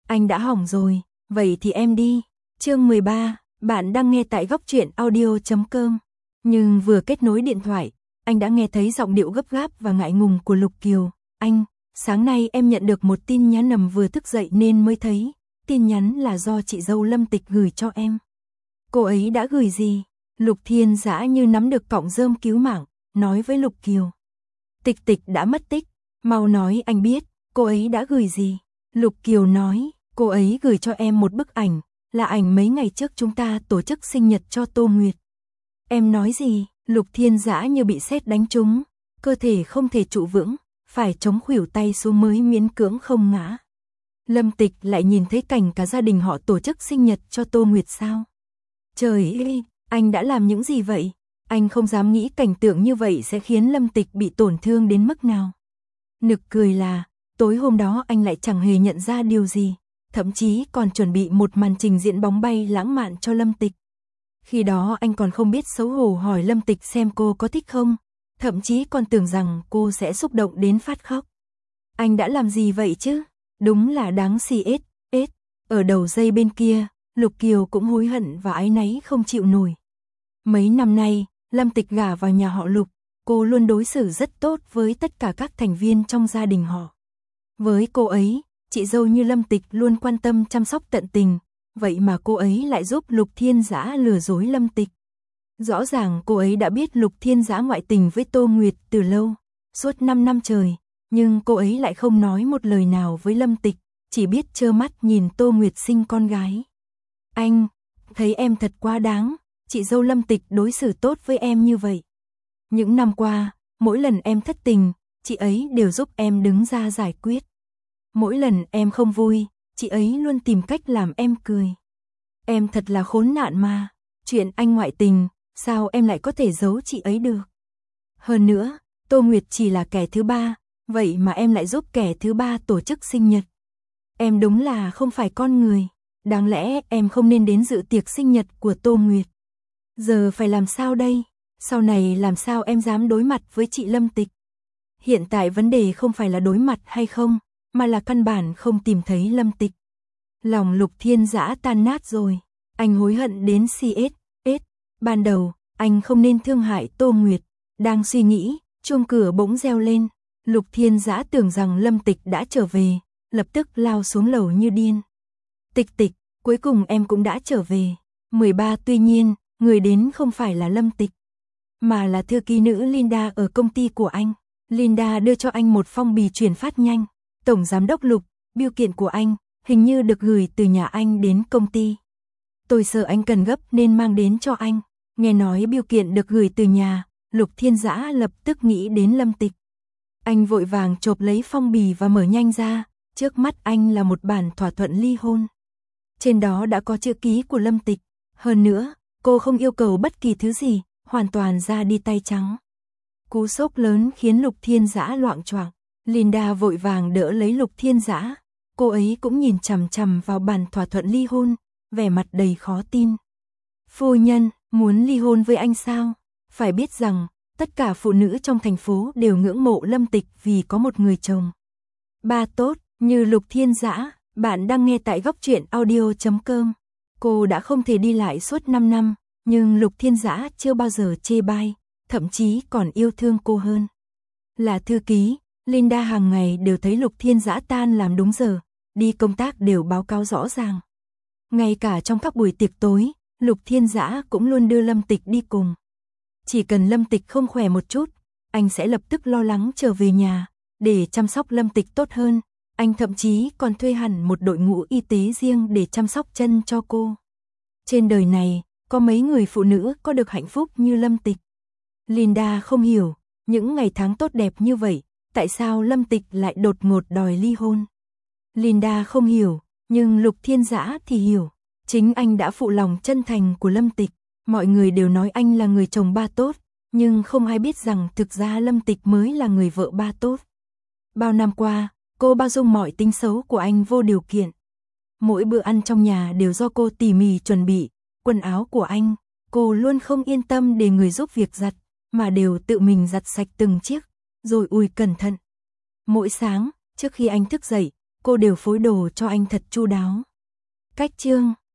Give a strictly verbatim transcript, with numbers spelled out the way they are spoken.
Anh đã hỏng rồi, vậy thì em đi. Chương mười ba, bạn đang nghe tại góc truyện audio chấm com. Nhưng vừa kết nối điện thoại, anh đã nghe thấy giọng điệu gấp gáp và ngại ngùng của Lục Kiều. Anh, sáng nay em nhận được một tin nhắn, nằm vừa thức dậy nên mới thấy. Tin nhắn là do chị dâu Lâm Tịch gửi cho em. Cô ấy đã gửi gì? Lục Thiên Dã như nắm được cọng rơm cứu mạng, nói với Lục Kiều. Tịch Tịch đã mất tích, mau nói anh biết, cô ấy đã gửi gì? Lục Kiều nói, cô ấy gửi cho em một bức ảnh, là ảnh mấy ngày trước chúng ta tổ chức sinh nhật cho Tô Nguyệt. Em nói gì? Lục Thiên Dã như bị sét đánh trúng, cơ thể không thể trụ vững, phải chống khuỷu tay xuống mới miễn cưỡng không ngã. Lâm Tịch lại nhìn thấy cảnh cả gia đình họ tổ chức sinh nhật cho Tô Nguyệt sao? Trời ơi, anh đã làm những gì vậy? Anh không dám nghĩ cảnh tượng như vậy sẽ khiến Lâm Tịch bị tổn thương đến mức nào. Nực cười là, tối hôm đó anh lại chẳng hề nhận ra điều gì, thậm chí còn chuẩn bị một màn trình diễn bóng bay lãng mạn cho Lâm Tịch. Khi đó anh còn không biết xấu hổ hỏi Lâm Tịch xem cô có thích không, thậm chí còn tưởng rằng cô sẽ xúc động đến phát khóc. Anh đã làm gì vậy chứ? Đúng là đáng xì ết, ết. Ở đầu dây bên kia, Lục Kiều cũng hối hận và áy náy không chịu nổi. Mấy năm nay, Lâm Tịch gả vào nhà họ Lục, cô luôn đối xử rất tốt với tất cả các thành viên trong gia đình họ. Với cô ấy, chị dâu như Lâm Tịch luôn quan tâm chăm sóc tận tình, vậy mà cô ấy lại giúp Lục Thiên Dã lừa dối Lâm Tịch. Rõ ràng cô ấy đã biết Lục Thiên Dã ngoại tình với Tô Nguyệt từ lâu, suốt năm năm trời, nhưng cô ấy lại không nói một lời nào với Lâm Tịch, chỉ biết trơ mắt nhìn Tô Nguyệt sinh con gái. Anh, thấy em thật quá đáng, chị dâu Lâm Tịch đối xử tốt với em như vậy. Những năm qua, mỗi lần em thất tình, chị ấy đều giúp em đứng ra giải quyết. Mỗi lần em không vui, chị ấy luôn tìm cách làm em cười. Em thật là khốn nạn mà, chuyện anh ngoại tình, sao em lại có thể giấu chị ấy được? Hơn nữa, Tô Nguyệt chỉ là kẻ thứ ba, vậy mà em lại giúp kẻ thứ ba tổ chức sinh nhật. Em đúng là không phải con người, đáng lẽ em không nên đến dự tiệc sinh nhật của Tô Nguyệt. Giờ phải làm sao đây? Sau này làm sao em dám đối mặt với chị Lâm Tịch? Hiện tại vấn đề không phải là đối mặt hay không, mà là căn bản không tìm thấy Lâm Tịch. Lòng Lục Thiên Dã tan nát rồi, anh hối hận đến xì ết, ết. Ban đầu, anh không nên thương hại Tô Nguyệt. Đang suy nghĩ, chuông cửa bỗng reo lên. Lục Thiên Dã tưởng rằng Lâm Tịch đã trở về, lập tức lao xuống lầu như điên. Tịch Tịch, cuối cùng em cũng đã trở về. mười ba Tuy nhiên, người đến không phải là Lâm Tịch, mà là thư ký nữ Linda ở công ty của anh. Linda đưa cho anh một phong bì chuyển phát nhanh. Tổng giám đốc Lục, bưu kiện của anh, hình như được gửi từ nhà anh đến công ty. Tôi sợ anh cần gấp nên mang đến cho anh. Nghe nói bưu kiện được gửi từ nhà, Lục Thiên Dã lập tức nghĩ đến Lâm Tịch. Anh vội vàng chộp lấy phong bì và mở nhanh ra, trước mắt anh là một bản thỏa thuận ly hôn. Trên đó đã có chữ ký của Lâm Tịch, hơn nữa, cô không yêu cầu bất kỳ thứ gì, hoàn toàn ra đi tay trắng. Cú sốc lớn khiến Lục Thiên Dã loạng choạng. Linda vội vàng đỡ lấy Lục Thiên Dã, cô ấy cũng nhìn chằm chằm vào bản thỏa thuận ly hôn, vẻ mặt đầy khó tin. Phu nhân, muốn ly hôn với anh sao? Phải biết rằng, tất cả phụ nữ trong thành phố đều ngưỡng mộ Lâm Tịch vì có một người chồng ba tốt như Lục Thiên Dã. Bạn đang nghe tại góc truyện audio chấm com. Cô đã không thể đi lại suốt năm năm, nhưng Lục Thiên Dã chưa bao giờ chê bai, thậm chí còn yêu thương cô hơn. Là thư ký, Linda hàng ngày đều thấy Lục Thiên Dã tan làm đúng giờ, đi công tác đều báo cáo rõ ràng. Ngay cả trong các buổi tiệc tối, Lục Thiên Dã cũng luôn đưa Lâm Tịch đi cùng. Chỉ cần Lâm Tịch không khỏe một chút, anh sẽ lập tức lo lắng trở về nhà, để chăm sóc Lâm Tịch tốt hơn. Anh thậm chí còn thuê hẳn một đội ngũ y tế riêng để chăm sóc chân cho cô. Trên đời này, có mấy người phụ nữ có được hạnh phúc như Lâm Tịch. Linda không hiểu, những ngày tháng tốt đẹp như vậy, tại sao Lâm Tịch lại đột ngột đòi ly hôn. Linda không hiểu, nhưng Lục Thiên Dã thì hiểu. Chính anh đã phụ lòng chân thành của Lâm Tịch. Mọi người đều nói anh là người chồng ba tốt, nhưng không ai biết rằng thực ra Lâm Tịch mới là người vợ ba tốt. Bao năm qua, cô bao dung mọi tính xấu của anh vô điều kiện. Mỗi bữa ăn trong nhà đều do cô tỉ mỉ chuẩn bị, quần áo của anh, cô luôn không yên tâm để người giúp việc giặt, mà đều tự mình giặt sạch từng chiếc, rồi ủi cẩn thận. Mỗi sáng, trước khi anh thức dậy, cô đều phối đồ cho anh thật chu đáo. Cách chương